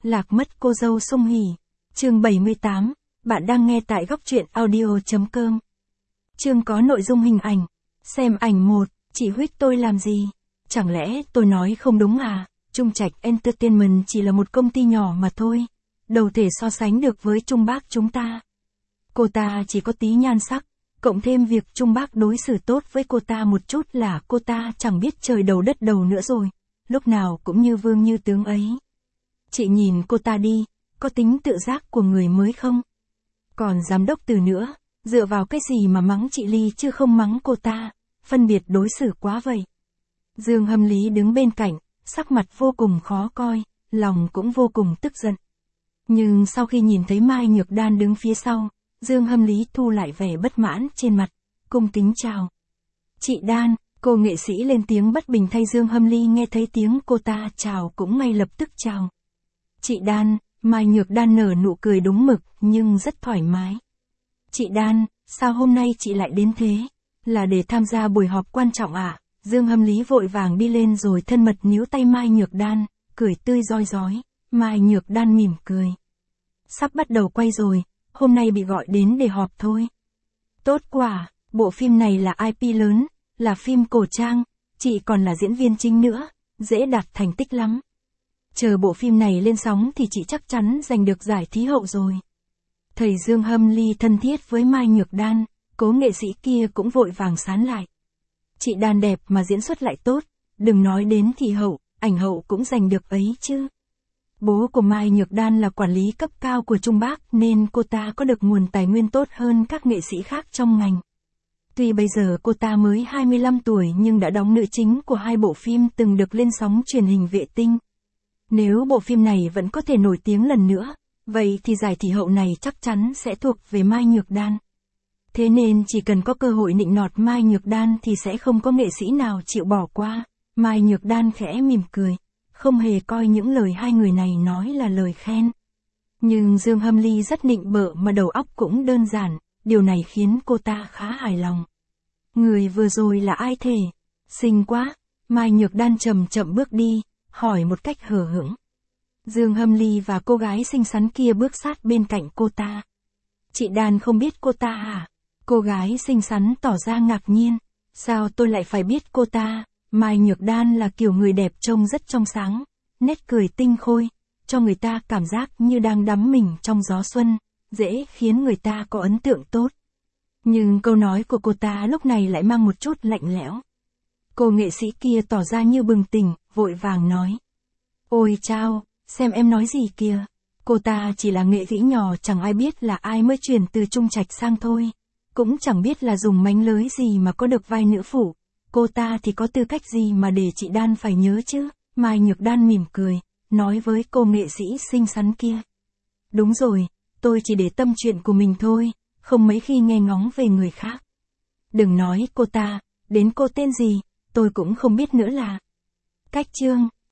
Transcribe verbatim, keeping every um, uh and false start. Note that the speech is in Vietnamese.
Lạc mất cô dâu Sung Hỉ. Chương bảy mươi tám, bạn đang nghe tại góc truyện audio chấm com. Chương có nội dung hình ảnh. Xem ảnh một, chị huýt tôi làm gì? Chẳng lẽ tôi nói không đúng à? Trung Trạch Entertainment chỉ là một công ty nhỏ mà thôi. Đâu thể so sánh được với Trung Bác chúng ta. Cô ta chỉ có tí nhan sắc, cộng thêm việc Trung Bác đối xử tốt với cô ta một chút là cô ta chẳng biết trời đầu đất đầu nữa rồi. Lúc nào cũng như vương như tướng ấy. Chị nhìn cô ta đi, có tính tự giác của người mới không? Còn giám đốc Từ nữa, dựa vào cái gì mà mắng chị Ly chứ không mắng cô ta, phân biệt đối xử quá vậy. Dương Hâm Lý đứng bên cạnh, sắc mặt vô cùng khó coi, lòng cũng vô cùng tức giận. Nhưng sau khi nhìn thấy Mai Nhược Đan đứng phía sau, Dương Hâm Lý thu lại vẻ bất mãn trên mặt, cung kính chào. Chị Đan, cô nghệ sĩ lên tiếng bất bình thay Dương Hâm Lý nghe thấy tiếng cô ta chào cũng ngay lập tức chào. Chị Đan, Mai Nhược Đan nở nụ cười đúng mực nhưng rất thoải mái. Chị Đan, sao hôm nay chị lại đến thế? Là để tham gia buổi họp quan trọng à? Dương Hâm Lý vội vàng đi lên rồi thân mật níu tay Mai Nhược Đan, cười tươi rói rói. Mai Nhược Đan mỉm cười. Sắp bắt đầu quay rồi, hôm nay bị gọi đến để họp thôi. Tốt quá, bộ phim này là i pê lớn, là phim cổ trang, chị còn là diễn viên chính nữa, dễ đạt thành tích lắm. Chờ bộ phim này lên sóng thì chị chắc chắn giành được giải Thí hậu rồi. Thầy Dương Hâm Lý thân thiết với Mai Nhược Đan, cố nghệ sĩ kia cũng vội vàng sán lại. Chị Đan đẹp mà diễn xuất lại tốt, đừng nói đến thị hậu, ảnh hậu cũng giành được ấy chứ. Bố của Mai Nhược Đan là quản lý cấp cao của Trung Bác nên cô ta có được nguồn tài nguyên tốt hơn các nghệ sĩ khác trong ngành. Tuy bây giờ cô ta mới hai mươi lăm tuổi nhưng đã đóng nữ chính của hai bộ phim từng được lên sóng truyền hình vệ tinh. Nếu bộ phim này vẫn có thể nổi tiếng lần nữa, vậy thì giải Thị hậu này chắc chắn sẽ thuộc về Mai Nhược Đan. Thế nên chỉ cần có cơ hội nịnh nọt Mai Nhược Đan thì sẽ không có nghệ sĩ nào chịu bỏ qua. Mai Nhược Đan khẽ mỉm cười, không hề coi những lời hai người này nói là lời khen. Nhưng Dương Hâm Lý rất nịnh bợ mà đầu óc cũng đơn giản, điều này khiến cô ta khá hài lòng. Người vừa rồi là ai thế? Xinh quá. Mai Nhược Đan chậm chậm bước đi, hỏi một cách hờ hững. Dương Hâm Lý và cô gái xinh xắn kia bước sát bên cạnh cô ta. Chị Đan không biết cô ta à? Cô gái xinh xắn tỏ ra ngạc nhiên. Sao tôi lại phải biết cô ta? Mai Nhược Đan là kiểu người đẹp trông rất trong sáng, nét cười tinh khôi, cho người ta cảm giác như đang đắm mình trong gió xuân, dễ khiến người ta có ấn tượng tốt. Nhưng câu nói của cô ta lúc này lại mang một chút lạnh lẽo. Cô nghệ sĩ kia tỏ ra như bừng tỉnh, vội vàng nói. Ôi chao, xem em nói gì kìa. Cô ta chỉ là nghệ sĩ nhỏ, chẳng ai biết là ai mới chuyển từ Trung Trạch sang thôi. Cũng chẳng biết là dùng mánh lới gì mà có được vai nữ phụ. Cô ta thì có tư cách gì mà để chị Đan phải nhớ chứ? Mai Nhược Đan mỉm cười, nói với cô nghệ sĩ xinh xắn kia. Đúng rồi, tôi chỉ để tâm chuyện của mình thôi, không mấy khi nghe ngóng về người khác. Đừng nói cô ta, đến cô tên gì, tôi cũng không biết nữa là. Cách chương.